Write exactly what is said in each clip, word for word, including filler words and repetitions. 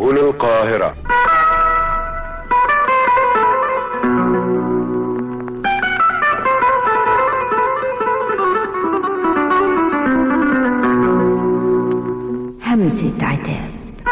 سبل القاهرة. همسة عتاب.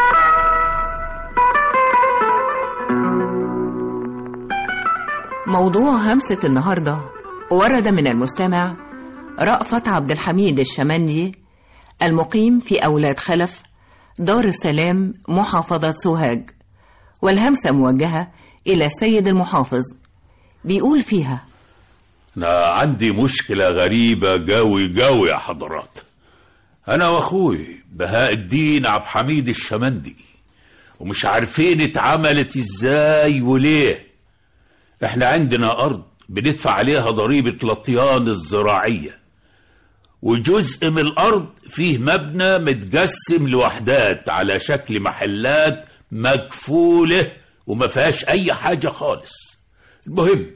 موضوع همسة النهاردة ورد من المستمع رأفت عبد الحميد الشمندي المقيم في أولاد خلف دار السلام محافظة سوهاج، والهمسة موجهة إلى السيد المحافظ. بيقول فيها: أنا عندي مشكلة غريبة جوي جوي يا حضرات. أنا وأخوي بهاء الدين عبد الحميد الشمندي ومش عارفين اتعملت إزاي وليه. إحنا عندنا أرض بندفع عليها ضريبة لطيان الزراعية، وجزء من الأرض فيه مبنى متقسم لوحدات على شكل محلات مكفولة وما فيهاش أي حاجة خالص. المهم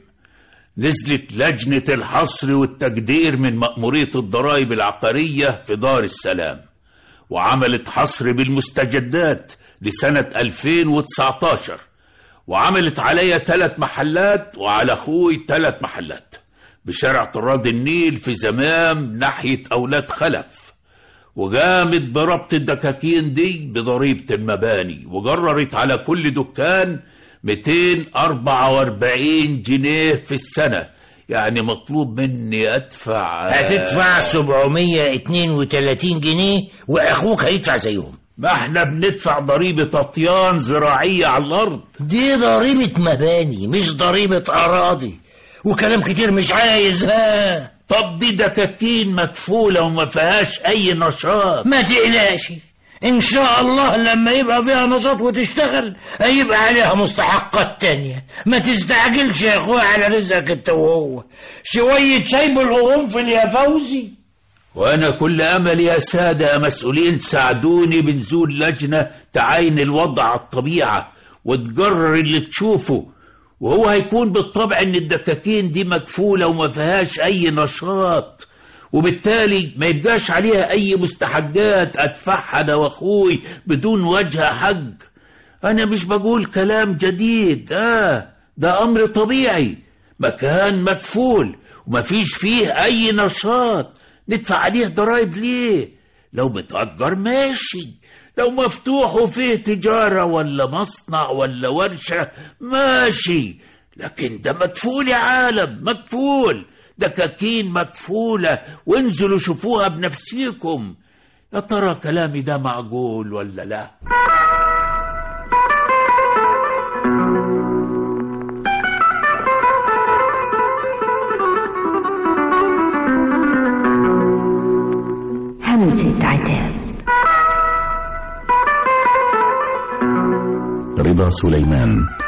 نزلت لجنة الحصر والتقدير من مأمورية الضرائب العقارية في دار السلام وعملت حصر بالمستجدات لسنة ألفين وتسعتاشر، وعملت عليا ثلاث محلات وعلى أخوي ثلاث محلات بشارع طراد النيل في زمام ناحية أولاد خلف، وقامت بربط الدكاكين دي بضريبة المباني وجررت على كل دكان مئتين وأربعة وأربعين جنيه في السنة. يعني مطلوب مني أدفع هتدفع سبعمية واتنين وتلاتين جنيه وأخوك هيدفع زيهم. ما احنا بندفع ضريبة أطيان زراعية على الأرض. دي ضريبة مباني مش ضريبة أراضي، وكلام كتير مش عايز. ها طب دي دكاكين مكفولة وما فيهاش أي نشاط. ما تقلقش، إن شاء الله لما يبقى فيها نشاط وتشتغل هيبقى عليها مستحقات تانية. ما تستعجلش يا أخويا على رزقك انت وهو. شوية شاي بالقرنفل يا فوزي. وأنا كل أمل يا سادة مسؤولين تساعدوني بنزول لجنة تعاين الوضع على الطبيعة وتقرر اللي تشوفه، وهو هيكون بالطبع إن الدكاكين دي مكفولة وما فيهاش أي نشاط، وبالتالي ما يبقاش عليها أي مستحقات أدفعها أنا وأخوي بدون وجه حق. أنا مش بقول كلام جديد، آه ده أمر طبيعي. مكان مكفول وما فيش فيه أي نشاط ندفع عليه ضرائب ليه؟ لو متأجر ماشي، لو مفتوح وفيه تجارة ولا مصنع ولا ورشة ماشي، لكن ده مكفول يا عالم، مكفول، دكاكين مكفولة، وانزلوا شوفوها بنفسيكم. يا ترى كلامي ده معقول ولا لا؟ همسة عتاب. رضا سليمان.